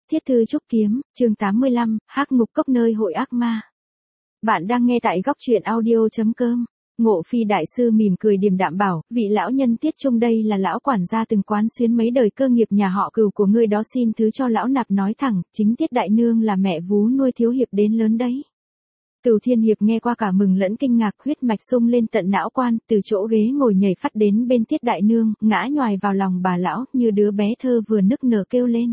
Thiết thư trúc kiếm, chương 85, hắc ngục cốc nơi hội ác ma. Bạn đang nghe tại góc truyện audio.com. Ngộ Phi đại sư mỉm cười điềm đạm bảo, vị lão nhân Tiết Trung đây là lão quản gia từng quán xuyến mấy đời cơ nghiệp nhà họ Cửu của ngươi đó, xin thứ cho lão nạp nói thẳng, chính Tiết đại nương là mẹ vú nuôi thiếu hiệp đến lớn đấy. Cửu Thiên Hiệp nghe qua cả mừng lẫn kinh ngạc, huyết mạch sung lên tận não quan, từ chỗ ghế ngồi nhảy phắt đến bên Tiết đại nương, ngã nhoài vào lòng bà lão, như đứa bé thơ vừa nức nở kêu lên.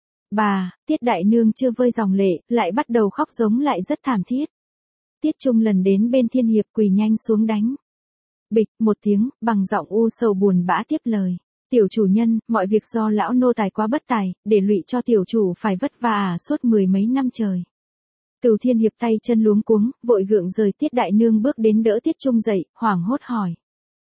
Bà, Tiết đại nương chưa vơi dòng lệ, lại bắt đầu khóc giống lại rất thảm thiết. Tiết Trung lần đến bên Thiên Hiệp quỳ nhanh xuống đánh. Bịch, một tiếng, bằng giọng u sầu buồn bã tiếp lời. Tiểu chủ nhân, mọi việc do lão nô tài quá bất tài, để lụy cho tiểu chủ phải vất vả suốt mười mấy năm trời. Cửu Thiên Hiệp tay chân luống cuống, vội gượng rời Tiết đại nương bước đến đỡ Tiết Trung dậy, hoảng hốt hỏi.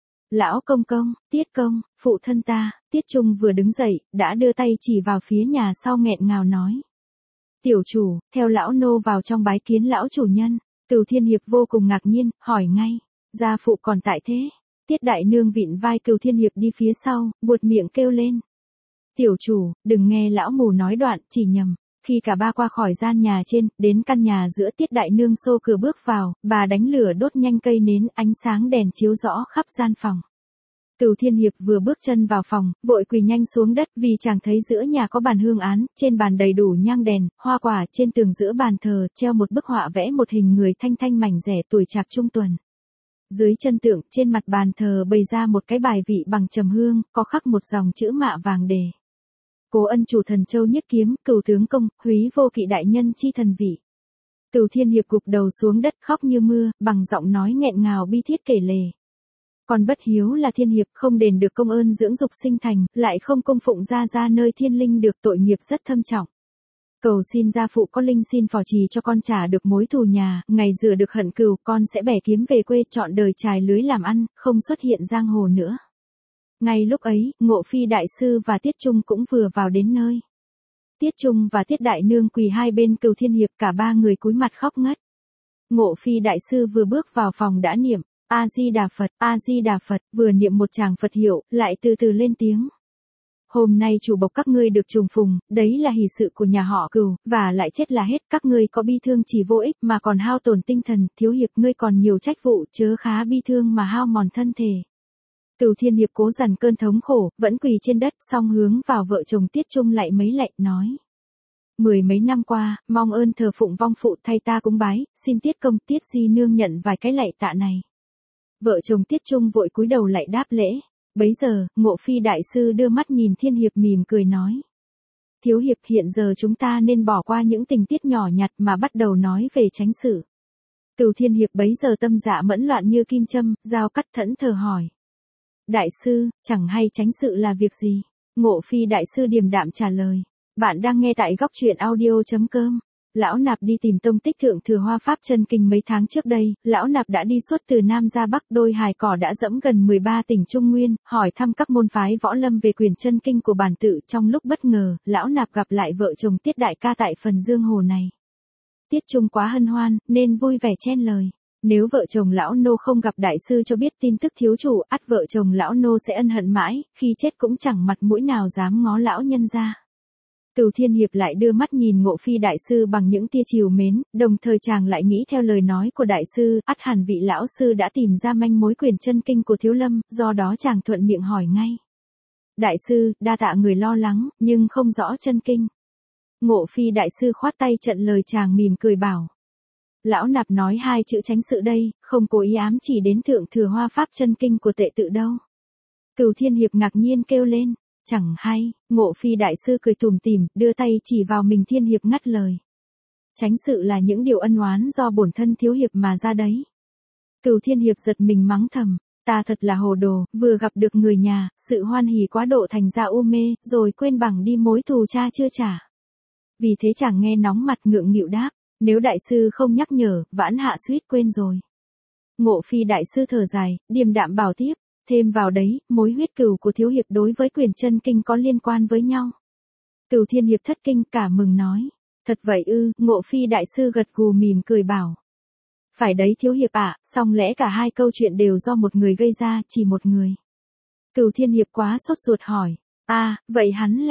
Lão công công, Tiết công, phụ thân ta. Tiết Trung vừa đứng dậy, đã đưa tay chỉ vào phía nhà sau nghẹn ngào nói. Tiểu chủ, theo lão nô vào trong bái kiến lão chủ nhân. Cửu Thiên Hiệp vô cùng ngạc nhiên, hỏi ngay, gia phụ còn tại thế? Tiết đại nương vịn vai Cửu Thiên Hiệp đi phía sau, buột miệng kêu lên. Tiểu chủ, đừng nghe lão mù nói đoạn, chỉ nhầm. Khi cả ba qua khỏi gian nhà trên, đến căn nhà giữa, Tiết đại nương xô cửa bước vào, bà đánh lửa đốt nhanh cây nến, ánh sáng đèn chiếu rõ khắp gian phòng. Cửu Thiên Hiệp vừa bước chân vào phòng, vội quỳ nhanh xuống đất vì chàng thấy giữa nhà có bàn hương án, trên bàn đầy đủ nhang đèn, hoa quả, trên tường giữa bàn thờ treo một bức họa vẽ một hình người thanh thanh mảnh rẻ tuổi trạc trung tuần. Dưới chân tượng, trên mặt bàn thờ bày ra một cái bài vị bằng trầm hương, có khắc một dòng chữ mạ vàng đề. Cố ân chủ thần châu nhất kiếm, Cửu tướng công, húy vô kỵ đại nhân chi thần vị. Cửu Thiên Hiệp gục đầu xuống đất khóc như mưa, bằng giọng nói nghẹn ngào bi thiết kể lể. Còn bất hiếu là Thiên Hiệp, không đền được công ơn dưỡng dục sinh thành, lại không cung phụng ra nơi thiên linh được, tội nghiệp rất thâm trọng. Cầu xin gia phụ có linh xin phò trì cho con trả được mối thù nhà, ngày rửa được hận cừu, con sẽ bẻ kiếm về quê trọn đời trải lưới làm ăn, không xuất hiện giang hồ nữa. Ngay lúc ấy, Ngộ Phi đại sư và Tiết Trung cũng vừa vào đến nơi. Tiết Trung và Tiết đại nương quỳ hai bên Cửu Thiên Hiệp, cả ba người cúi mặt khóc ngất. Ngộ Phi đại sư vừa bước vào phòng đã niệm A-di-đà Phật, A-di-đà Phật, vừa niệm một tràng Phật hiệu, lại từ từ lên tiếng. Hôm nay chủ bộc các ngươi được trùng phùng, đấy là hỷ sự của nhà họ Cửu, và lại chết là hết, các ngươi có bi thương chỉ vô ích mà còn hao tổn tinh thần, thiếu hiệp ngươi còn nhiều trách vụ, chớ khá bi thương mà hao mòn thân thể. Cửu Thiên Hiệp cố dằn cơn thống khổ, vẫn quỳ trên đất, song hướng vào vợ chồng Tiết Trung lại mấy lạy, nói. Mười mấy năm qua, mong ơn thờ phụng vong phụ thay ta cúng bái, xin Tiết công Tiết di nương nhận vài cái lạy tạ này. Vợ chồng Tiết Trung vội cúi đầu lạy đáp lễ. Bấy giờ, Ngộ Phi đại sư đưa mắt nhìn Thiên Hiệp mỉm cười nói. Thiếu hiệp, hiện giờ chúng ta nên bỏ qua những tình tiết nhỏ nhặt mà bắt đầu nói về chánh sự. Cửu Thiên Hiệp bấy giờ tâm dạ mẫn loạn như kim châm, dao cắt thẫn thờ hỏi. Đại sư, chẳng hay chánh sự là việc gì? Ngộ Phi đại sư điềm đạm trả lời. Bạn đang nghe tại góc truyện audio.com. Lão nạp đi tìm tông tích thượng thừa Hoa Pháp chân kinh mấy tháng trước đây, lão nạp đã đi suốt từ Nam ra Bắc, đôi hài cỏ đã dẫm gần 13 tỉnh Trung Nguyên, hỏi thăm các môn phái võ lâm về quyền chân kinh của bản tự. Trong lúc bất ngờ, lão nạp gặp lại vợ chồng Tiết đại ca tại phần Dương Hồ này. Tiết Trung quá hân hoan, nên vui vẻ chen lời. Nếu vợ chồng lão nô không gặp đại sư cho biết tin tức thiếu chủ, ắt vợ chồng lão nô sẽ ân hận mãi, khi chết cũng chẳng mặt mũi nào dám ngó lão nhân ra. Cửu Thiên Hiệp lại đưa mắt nhìn Ngộ Phi đại sư bằng những tia trìu mến, đồng thời chàng lại nghĩ theo lời nói của đại sư, ắt hẳn vị lão sư đã tìm ra manh mối quyền chân kinh của Thiếu Lâm, do đó chàng thuận miệng hỏi ngay. Đại sư, đa tạ người lo lắng, nhưng không rõ chân kinh. Ngộ Phi đại sư khoát tay chặn lời chàng, mỉm cười bảo. Lão nạp nói hai chữ chánh sự đây, không cố ý ám chỉ đến thượng thừa Hoa Pháp chân kinh của tệ tự đâu. Cửu Thiên Hiệp ngạc nhiên kêu lên. Chẳng hay, Ngộ Phi đại sư cười tủm tỉm, đưa tay chỉ vào mình Thiên Hiệp ngắt lời. Chánh sự là những điều ân oán do bổn thân thiếu hiệp mà ra đấy. Cửu Thiên Hiệp giật mình mắng thầm, ta thật là hồ đồ, vừa gặp được người nhà, sự hoan hỉ quá độ thành ra u mê, rồi quên bằng đi mối thù cha chưa trả. Vì thế chàng nghe nóng mặt ngượng nghịu đáp, nếu đại sư không nhắc nhở, vãn hạ suýt quên rồi. Ngộ Phi đại sư thở dài, điềm đạm bảo tiếp. Thêm vào đấy, mối huyết cừu của thiếu hiệp đối với quyền chân kinh có liên quan với nhau. Cửu Thiên Hiệp thất kinh cả mừng nói. Thật vậy ư? Ngộ Phi đại sư gật gù mỉm cười bảo. Phải đấy thiếu hiệp ạ, song lẽ cả hai câu chuyện đều do một người gây ra, chỉ một người. Cửu Thiên Hiệp quá sốt ruột hỏi. À, vậy hắn là.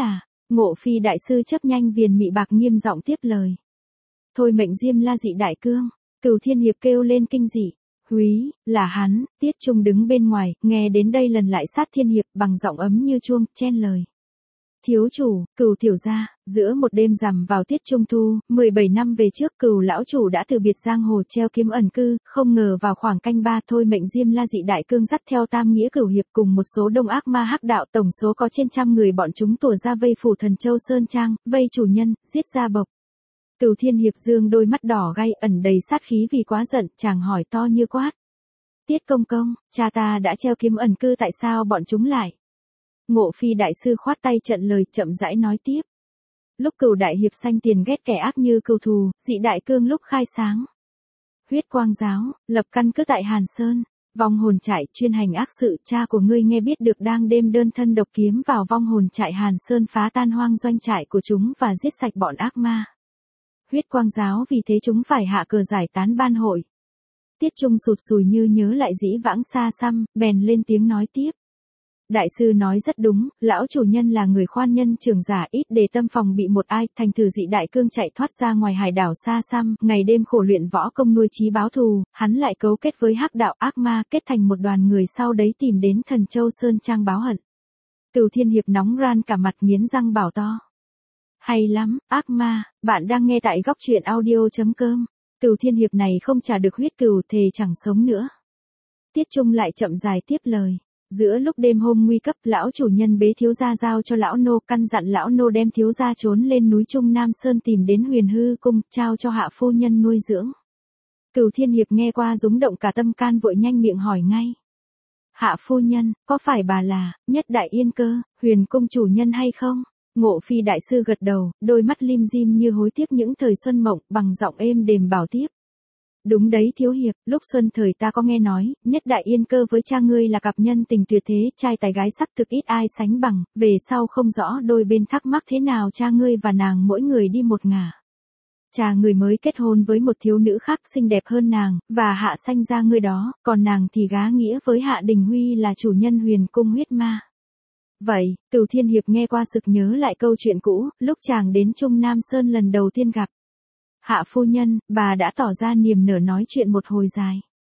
Ngộ Phi đại sư chấp nhanh viền mị bạc nghiêm giọng tiếp lời. Thôi mệnh Diêm La dị đại cương, Cửu Thiên Hiệp kêu lên kinh dị. Húy, là hắn. Tiết Trung đứng bên ngoài, nghe đến đây lần lại sát Thiên Hiệp bằng giọng ấm như chuông, chen lời. Thiếu chủ, Cửu tiểu gia, giữa một đêm rằm vào tiết trung thu, 17 năm về trước Cửu lão chủ đã từ biệt giang hồ treo kiếm ẩn cư, không ngờ vào khoảng canh ba thôi mệnh Diêm La dị đại cương dắt theo Tam Nghĩa Cửu Hiệp cùng một số đông ác ma hắc đạo, tổng số có trên trăm người, bọn chúng tủa ra vây phủ Thần Châu Sơn Trang, vây chủ nhân, giết ra bộc. Cửu Thiên Hiệp dương đôi mắt đỏ gay ẩn đầy sát khí vì quá giận, chàng hỏi to như quát. Tiết công công, cha ta đã treo kiếm ẩn cư, tại sao bọn chúng lại? Ngộ Phi đại sư khoát tay trận lời, chậm rãi nói tiếp. Lúc Cửu đại hiệp sanh tiền ghét kẻ ác như cừu thù, dị đại cương lúc khai sáng. Huyết quang giáo, lập căn cứ tại Hàn Sơn, vong hồn trại chuyên hành ác sự, cha của ngươi nghe biết được đang đêm đơn thân độc kiếm vào vong hồn trại Hàn Sơn, phá tan hoang doanh trại của chúng và giết sạch bọn ác ma. Huyết quang giáo vì thế chúng phải hạ cờ giải tán ban hội. Tiết Trung sụt sùi như nhớ lại dĩ vãng xa xăm, bèn lên tiếng nói tiếp. Đại sư nói rất đúng, lão chủ nhân là người khoan nhân trường giả, ít để tâm phòng bị một ai, thành thử dị đại cương chạy thoát ra ngoài hải đảo xa xăm, ngày đêm khổ luyện võ công nuôi chí báo thù, hắn lại cấu kết với hắc đạo ác ma, kết thành một đoàn người, sau đấy tìm đến Thần Châu Sơn Trang báo hận. Cửu Thiên Hiệp nóng ran cả mặt, nghiến răng bảo to. Hay lắm, ác ma, bạn đang nghe tại góc truyện audio.com. Cửu Thiên Hiệp này không trả được huyết cừu, thề chẳng sống nữa. Tiết Trung lại chậm dài tiếp lời. Giữa lúc đêm hôm nguy cấp, lão chủ nhân bế thiếu gia giao cho lão nô, căn dặn lão nô đem thiếu gia trốn lên núi Trung Nam Sơn tìm đến Huyền Hư cung, trao cho hạ phu nhân nuôi dưỡng. Cửu Thiên Hiệp nghe qua rúng động cả tâm can, vội nhanh miệng hỏi ngay. Hạ phu nhân, có phải bà là Nhất Đại Yên Cơ, Huyền cung chủ nhân hay không? Ngộ Phi đại sư gật đầu, đôi mắt lim dim như hối tiếc những thời xuân mộng, bằng giọng êm đềm bảo tiếp. Đúng đấy thiếu hiệp, lúc xuân thời ta có nghe nói, Nhất Đại Yên Cơ với cha ngươi là cặp nhân tình tuyệt thế, trai tài gái sắc thực ít ai sánh bằng, về sau không rõ đôi bên thắc mắc thế nào cha ngươi và nàng mỗi người đi một ngả. Cha người mới kết hôn với một thiếu nữ khác xinh đẹp hơn nàng, và hạ sanh ra ngươi đó, còn nàng thì gá nghĩa với Hạ Đình Huy là chủ nhân Huyền cung huyết ma. Vậy, Cửu Thiên Hiệp nghe qua sực nhớ lại câu chuyện cũ, lúc chàng đến Trung Nam Sơn lần đầu tiên gặp. Hạ phu nhân, bà đã tỏ ra niềm nở nói chuyện một hồi dài.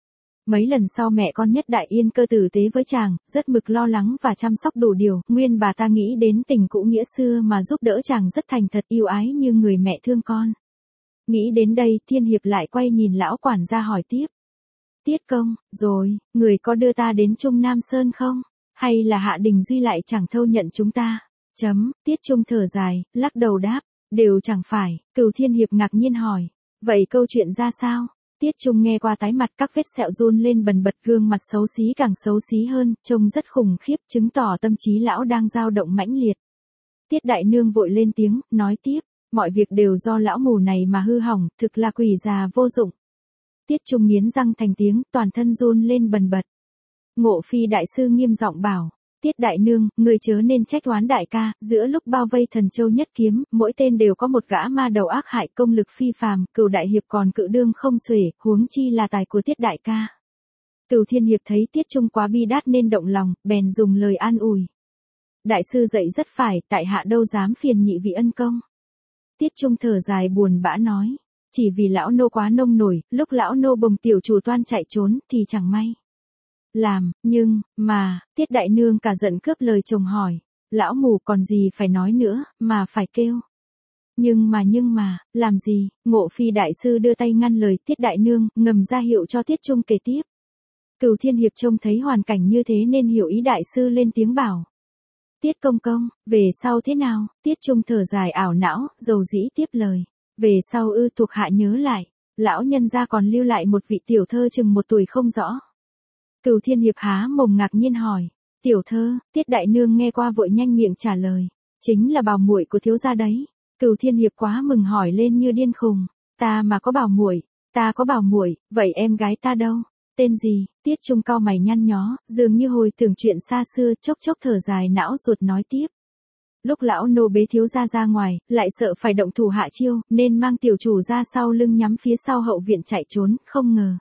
Mấy lần sau mẹ con Nhất Đại Yên Cơ tử tế với chàng, rất mực lo lắng và chăm sóc đủ điều, nguyên bà ta nghĩ đến tình cũ nghĩa xưa mà giúp đỡ chàng rất thành thật yêu ái như người mẹ thương con. Nghĩ đến đây, Thiên Hiệp lại quay nhìn lão quản gia hỏi tiếp. Tiết công, rồi, người có đưa ta đến Trung Nam Sơn không? Hay là Hạ Đình Duy lại chẳng thâu nhận chúng ta? Tiết Trung thở dài, lắc đầu đáp. Đều chẳng phải. Cửu Thiên Hiệp ngạc nhiên hỏi. Vậy câu chuyện ra sao? Tiết Trung nghe qua tái mặt, các vết sẹo run lên bần bật, gương mặt xấu xí càng xấu xí hơn, trông rất khủng khiếp, chứng tỏ tâm trí lão đang dao động mãnh liệt. Tiết Đại Nương vội lên tiếng, nói tiếp. Mọi việc đều do lão mù này mà hư hỏng, thực là quỷ già vô dụng. Tiết Trung nghiến răng thành tiếng, toàn thân run lên bần bật. Ngộ Phi đại sư nghiêm giọng bảo. Tiết Đại Nương, người chớ nên trách oán đại ca, giữa lúc bao vây Thần Châu nhất kiếm, mỗi tên đều có một gã ma đầu ác hại, công lực phi phàm, Cửu đại hiệp còn cự đương không xuể, huống chi là tài của Tiết đại ca. Cửu Thiên Hiệp thấy Tiết Trung quá bi đát nên động lòng, bèn dùng lời an ủi. Đại sư dạy rất phải, tại hạ đâu dám phiền nhị vị ân công. Tiết Trung thở dài buồn bã nói, chỉ vì lão nô quá nông nổi, lúc lão nô bồng tiểu chủ toan chạy trốn thì chẳng may làm, nhưng, mà, Tiết Đại Nương cả giận cướp lời chồng hỏi, lão mù còn gì phải nói nữa, mà phải kêu. Nhưng mà, làm gì? Ngộ Phi đại sư đưa tay ngăn lời Tiết Đại Nương, ngầm ra hiệu cho Tiết Trung kể tiếp. Cửu Thiên Hiệp trông thấy hoàn cảnh như thế nên hiểu ý đại sư, lên tiếng bảo. Tiết công công, về sau thế nào? Tiết Trung thở dài ảo não, dầu dĩ tiếp lời. Về sau thuộc hạ nhớ lại, lão nhân gia còn lưu lại một vị tiểu thơ chừng 1 tuổi không rõ. Cửu Thiên Hiệp há mồm ngạc nhiên hỏi, tiểu thơ? Tiết Đại Nương nghe qua vội nhanh miệng trả lời, chính là bảo muội của thiếu gia đấy. Cửu Thiên Hiệp quá mừng hỏi lên như điên khùng, ta mà có bảo muội, ta có bảo muội, vậy em gái ta đâu? Tên gì? Tiết Trung cau mày nhăn nhó, dường như hồi tưởng chuyện xa xưa, chốc chốc thở dài não ruột nói tiếp. Lúc lão nô bế thiếu gia ra ngoài, lại sợ phải động thủ hạ chiêu, nên mang tiểu chủ ra sau lưng nhắm phía sau hậu viện chạy trốn, không ngờ.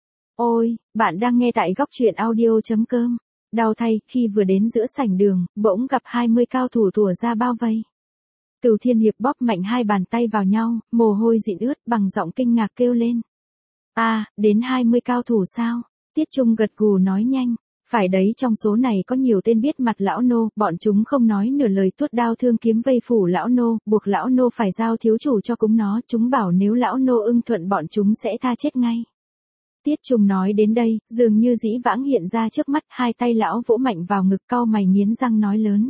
Ôi, bạn đang nghe tại góc truyện audio.com. Đau thay, khi vừa đến giữa sảnh đường, bỗng gặp 20 cao thủ tủa ra bao vây. Cửu Thiên Hiệp bóp mạnh hai bàn tay vào nhau, mồ hôi dịn ướt, bằng giọng kinh ngạc kêu lên. Đến 20 cao thủ sao? Tiết Trung gật gù nói nhanh. Phải đấy, trong số này có nhiều tên biết mặt lão nô, bọn chúng không nói nửa lời tuốt đao thương kiếm vây phủ lão nô, buộc lão nô phải giao thiếu chủ cho cúng nó, chúng bảo nếu lão nô ưng thuận bọn chúng sẽ tha chết ngay. Tiết Trung nói đến đây, dường như dĩ vãng hiện ra trước mắt, hai tay lão vỗ mạnh vào ngực, cau mày nghiến răng nói lớn.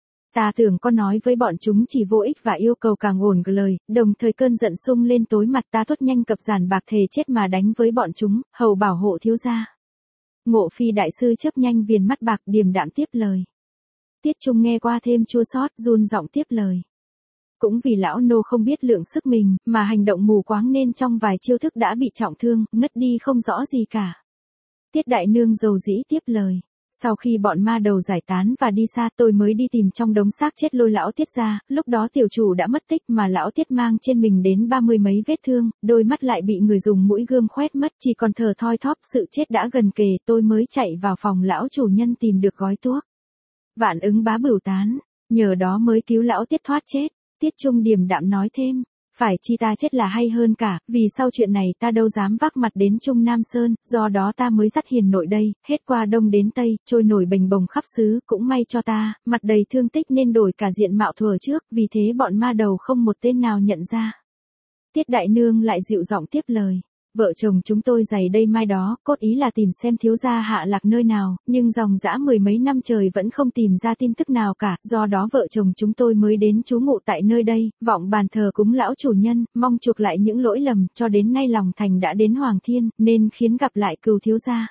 Ta tưởng có nói với bọn chúng chỉ vô ích và yêu cầu càng ổn lời, đồng thời cơn giận sung lên tối mặt, ta thốt nhanh cập giản bạc thề chết mà đánh với bọn chúng, hầu bảo hộ thiếu gia. Ngộ Phi đại sư chớp nhanh viền mắt bạc, điềm đạm tiếp lời. Tiết Trung nghe qua thêm chua xót, run giọng tiếp lời. Cũng vì lão nô không biết lượng sức mình, mà hành động mù quáng nên trong vài chiêu thức đã bị trọng thương, ngất đi không rõ gì cả. Tiết đại nương dầu dĩ tiếp lời. Sau khi bọn ma đầu giải tán và đi xa, tôi mới đi tìm trong đống xác chết lôi lão Tiết ra, lúc đó tiểu chủ đã mất tích mà lão Tiết mang trên mình đến 30 mấy vết thương, đôi mắt lại bị người dùng mũi gươm khoét mất, chỉ còn thở thoi thóp, sự chết đã gần kề, tôi mới chạy vào phòng lão chủ nhân tìm được gói thuốc. Vạn ứng bá bửu tán, nhờ đó mới cứu lão Tiết thoát chết. Tiết Trung điềm đạm nói thêm. Phải chi ta chết là hay hơn cả, vì sau chuyện này ta đâu dám vác mặt đến Trung Nam Sơn, do đó ta mới dắt hiền nội đây, hết qua đông đến tây, trôi nổi bềnh bồng khắp xứ, cũng may cho ta, mặt đầy thương tích nên đổi cả diện mạo thuở trước, vì thế bọn ma đầu không một tên nào nhận ra. Tiết đại nương lại dịu giọng tiếp lời. Vợ chồng chúng tôi giày đây mai đó, cốt ý là tìm xem thiếu gia hạ lạc nơi nào, nhưng dòng dã 10 mấy năm trời vẫn không tìm ra tin tức nào cả, do đó vợ chồng chúng tôi mới đến trú ngụ tại nơi đây, vọng bàn thờ cúng lão chủ nhân, mong chuộc lại những lỗi lầm, cho đến nay lòng thành đã đến Hoàng Thiên, nên khiến gặp lại Cửu thiếu gia.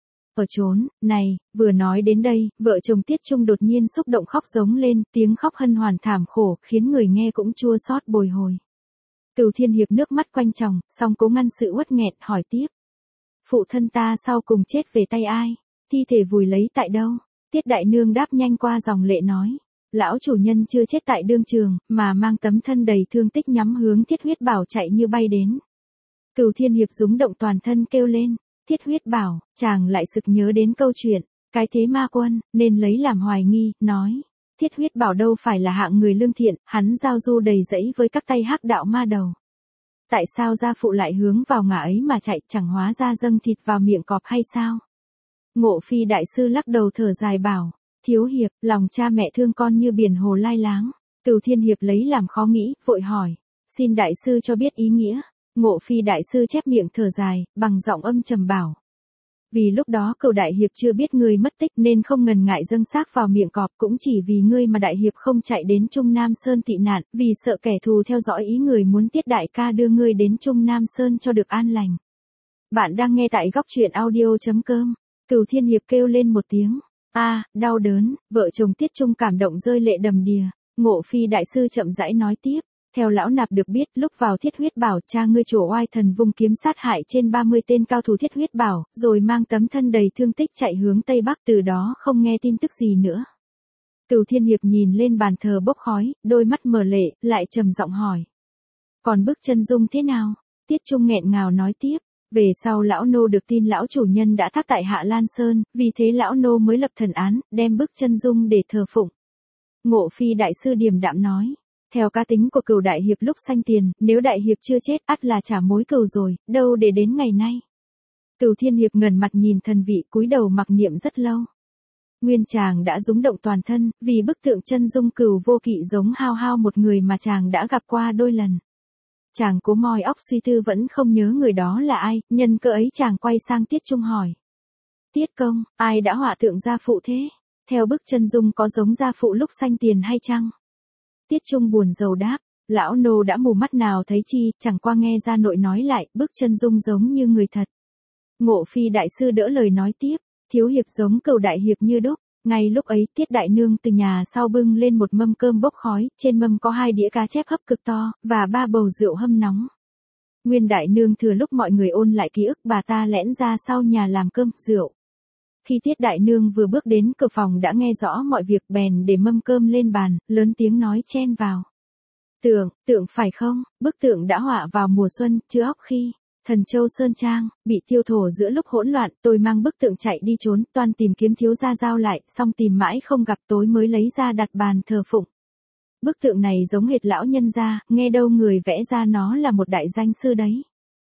Ở chốn này, vừa nói đến đây, vợ chồng Tiết Trung đột nhiên xúc động khóc giống lên, tiếng khóc hân hoan thảm khổ, khiến người nghe cũng chua xót bồi hồi. Cửu Thiên Hiệp nước mắt quanh tròng, song cố ngăn sự uất nghẹn, hỏi tiếp. Phụ thân ta sau cùng chết về tay ai? Thi thể vùi lấy tại đâu? Tiết đại nương đáp nhanh qua dòng lệ nói. Lão chủ nhân chưa chết tại đương trường, mà mang tấm thân đầy thương tích nhắm hướng Thiết Huyết Bảo chạy như bay đến. Cửu Thiên Hiệp rúng động toàn thân kêu lên. Thiết Huyết Bảo, chàng lại sực nhớ đến câu chuyện, cái thế ma quân, nên lấy làm hoài nghi, nói. Thiết Huyết Bảo đâu phải là hạng người lương thiện, hắn giao du đầy rẫy với các tay hắc đạo ma đầu. Tại sao gia phụ lại hướng vào ngả ấy mà chạy, chẳng hóa ra dâng thịt vào miệng cọp hay sao? Ngộ Phi đại sư lắc đầu thở dài bảo, thiếu hiệp, lòng cha mẹ thương con như biển hồ lai láng. Cửu Thiên Hiệp lấy làm khó nghĩ, vội hỏi, xin đại sư cho biết ý nghĩa. Ngộ Phi đại sư chép miệng thở dài, bằng giọng âm trầm bảo. Vì lúc đó Cửu đại hiệp chưa biết ngươi mất tích nên không ngần ngại dâng xác vào miệng cọp, cũng chỉ vì ngươi mà đại hiệp không chạy đến Trung Nam Sơn tị nạn, vì sợ kẻ thù theo dõi ý người muốn Tiết đại ca đưa ngươi đến Trung Nam Sơn cho được an lành. Bạn đang nghe tại góc truyện audio.com. Cửu Thiên Hiệp kêu lên một tiếng. Đau đớn, vợ chồng Tiết Trung cảm động rơi lệ đầm đìa. Ngộ Phi đại sư chậm rãi nói tiếp. Theo lão nạp được biết, lúc vào Thiết Huyết Bảo, cha ngươi Trổ Oai Thần vung kiếm sát hại trên 30 tên cao thủ Thiết Huyết Bảo, rồi mang tấm thân đầy thương tích chạy hướng Tây Bắc, từ đó không nghe tin tức gì nữa. Cửu Thiên Hiệp nhìn lên bàn thờ bốc khói, đôi mắt mở lệ, lại trầm giọng hỏi. Còn bức chân dung thế nào? Tiết Trung nghẹn ngào nói tiếp. Về sau lão nô được tin lão chủ nhân đã thác tại Hạ Lan Sơn, vì thế lão nô mới lập thần án, đem bức chân dung để thờ phụng. Ngộ Phi đại sư điềm đạm nói. Theo cá tính của Cửu đại hiệp lúc sanh tiền, nếu đại hiệp chưa chết ắt là trả mối cừu rồi, đâu để đến ngày nay. Cửu Thiên Hiệp ngẩng mặt nhìn thần vị, cúi đầu mặc niệm rất lâu. Nguyên chàng đã rúng động toàn thân, vì bức tượng chân dung Cửu vô kỵ giống hao hao một người mà chàng đã gặp qua đôi lần. Chàng cố moi óc suy tư vẫn không nhớ người đó là ai, nhân cơ ấy chàng quay sang Tiết Trung hỏi. Tiết công, ai đã họa tượng gia phụ thế? Theo bức chân dung có giống gia phụ lúc sanh tiền hay chăng? Tiết Trung buồn rầu đáp, lão nô đã mù mắt nào thấy chi, chẳng qua nghe gia nội nói lại, bức chân dung giống như người thật. Ngộ Phi đại sư đỡ lời nói tiếp, thiếu hiệp giống Cửu đại hiệp như đúc. Ngay lúc ấy Tiết đại nương từ nhà sau bưng lên một mâm cơm bốc khói, trên mâm có 2 đĩa cá chép hấp cực to, và 3 bầu rượu hâm nóng. Nguyên đại nương thừa lúc mọi người ôn lại ký ức, bà ta lẻn ra sau nhà làm cơm, rượu. Khi Tiết đại nương vừa bước đến cửa phòng đã nghe rõ mọi việc, bèn để mâm cơm lên bàn, lớn tiếng nói chen vào. Tượng phải không, bức tượng đã họa vào mùa xuân, chưa óc khi Thần Châu Sơn Trang bị tiêu thổ giữa lúc hỗn loạn, tôi mang bức tượng chạy đi trốn, toan tìm kiếm thiếu gia giao lại, xong tìm mãi không gặp, tối mới lấy ra đặt bàn thờ phụng. Bức tượng này giống hệt lão nhân gia, nghe đâu người vẽ ra nó là một đại danh sư đấy.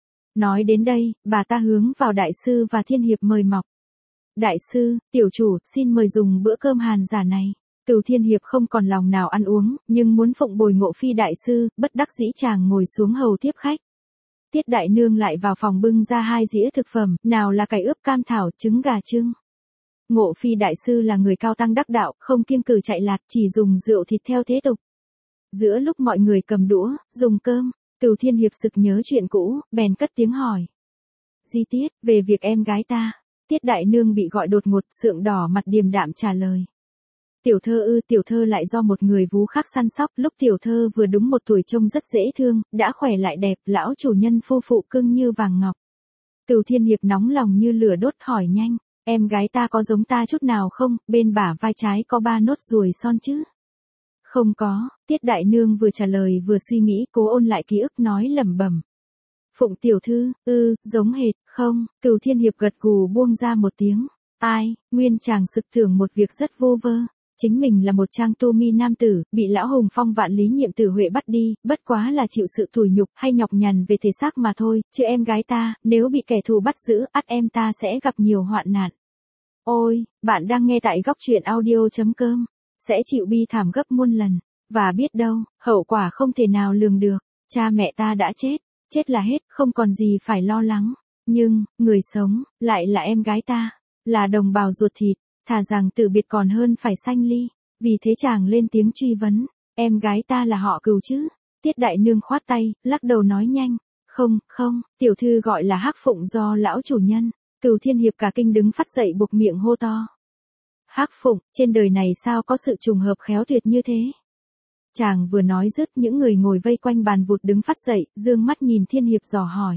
Nói đến đây, bà ta hướng vào đại sư và Thiên Hiệp mời mọc. Đại sư, tiểu chủ, xin mời dùng bữa cơm hàn giả này. Cửu Thiên Hiệp không còn lòng nào ăn uống, nhưng muốn phụng bồi Ngộ Phi đại sư, bất đắc dĩ chàng ngồi xuống hầu tiếp khách. Tiết đại nương lại vào phòng bưng ra 2 dĩa thực phẩm, nào là cải ướp cam thảo, trứng gà trưng. Ngộ Phi đại sư là người cao tăng đắc đạo, không kiêng cừ chạy lạt, chỉ dùng rượu thịt theo thế tục. Giữa lúc mọi người cầm đũa, dùng cơm, Cửu Thiên Hiệp sực nhớ chuyện cũ, bèn cất tiếng hỏi. Di Tiết, về việc em gái ta. Tiết đại nương bị gọi đột ngột, sượng đỏ mặt điềm đạm trả lời. Tiểu thơ lại do một người vú khác săn sóc, lúc tiểu thơ vừa đúng 1 tuổi trông rất dễ thương, đã khỏe lại đẹp, lão chủ nhân phu phụ cưng như vàng ngọc. Cửu Thiên Hiệp nóng lòng như lửa đốt hỏi nhanh, em gái ta có giống ta chút nào không, bên bả vai trái có 3 nốt ruồi son chứ? Không có, Tiết đại nương vừa trả lời vừa suy nghĩ, cố ôn lại ký ức nói lẩm bẩm. Phụng tiểu thư, giống hệt, không, Cửu Thiên Hiệp gật gù buông ra một tiếng. Ai, nguyên chàng sực tưởng một việc rất vô vơ. Chính mình là một trang tu mi nam tử, bị lão hùng phong vạn lý nhiệm tử Huệ bắt đi, bất quá là chịu sự tủi nhục hay nhọc nhằn về thể xác mà thôi, chứ em gái ta, nếu bị kẻ thù bắt giữ, ắt em ta sẽ gặp nhiều hoạn nạn. Ôi, bạn đang nghe tại góc truyện audio.com, sẽ chịu bi thảm gấp muôn lần, và biết đâu, hậu quả không thể nào lường được, cha mẹ ta đã chết là hết, không còn gì phải lo lắng, nhưng, người sống, lại là em gái ta, là đồng bào ruột thịt. Thà rằng từ biệt còn hơn phải sanh ly, vì thế chàng lên tiếng truy vấn, em gái ta là họ Cửu chứ? Tiết đại nương khoát tay, lắc đầu nói nhanh, không, tiểu thư gọi là Hắc Phụng do lão chủ nhân. Cửu Thiên Hiệp cả kinh đứng phắt dậy buộc miệng hô to. Hắc Phụng, trên đời này sao có sự trùng hợp khéo tuyệt như thế? Chàng vừa nói dứt, những người ngồi vây quanh bàn vụt đứng phắt dậy, dương mắt nhìn Thiên Hiệp dò hỏi.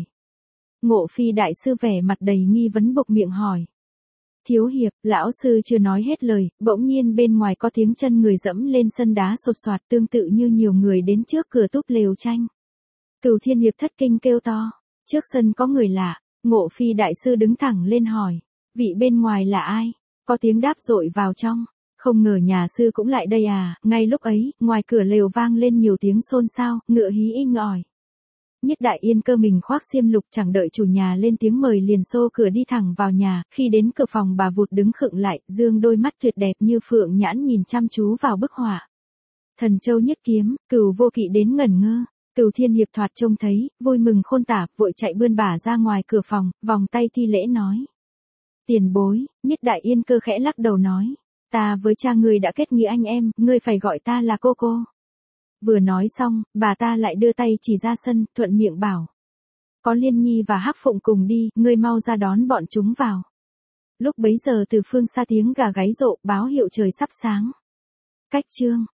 Ngộ Phi đại sư vẻ mặt đầy nghi vấn buộc miệng hỏi. Thiếu hiệp, lão sư chưa nói hết lời, bỗng nhiên bên ngoài có tiếng chân người dẫm lên sân đá sột soạt, tương tự như nhiều người đến trước cửa túp lều tranh. Cửu Thiên Hiệp thất kinh kêu to, trước sân có người lạ. Ngộ Phi đại sư đứng thẳng lên hỏi, vị bên ngoài là ai? Có tiếng đáp dội vào trong, không ngờ nhà sư cũng lại đây à? Ngay lúc ấy, ngoài cửa lều vang lên nhiều tiếng xôn xao, ngựa hí inh ỏi. Nhất Đại Yên Cơ mình khoác xiêm lục, chẳng đợi chủ nhà lên tiếng mời liền xô cửa đi thẳng vào nhà, khi đến cửa phòng bà vụt đứng khựng lại, dương đôi mắt tuyệt đẹp như phượng nhãn nhìn chăm chú vào bức họa. Thần châu nhất kiếm, Cửu Vô Kỵ đến ngẩn ngơ. Cửu Thiên Hiệp thoạt trông thấy, vui mừng khôn tả, vội chạy bươn bả ra ngoài cửa phòng, vòng tay thi lễ nói. Tiền bối, Nhất Đại Yên Cơ khẽ lắc đầu nói, ta với cha ngươi đã kết nghĩa anh em, ngươi phải gọi ta là cô. Vừa nói xong, bà ta lại đưa tay chỉ ra sân, thuận miệng bảo. Có Liên Nhi và Hắc Phụng cùng đi, ngươi mau ra đón bọn chúng vào. Lúc bấy giờ từ phương xa tiếng gà gáy rộ, báo hiệu trời sắp sáng. Cách chương.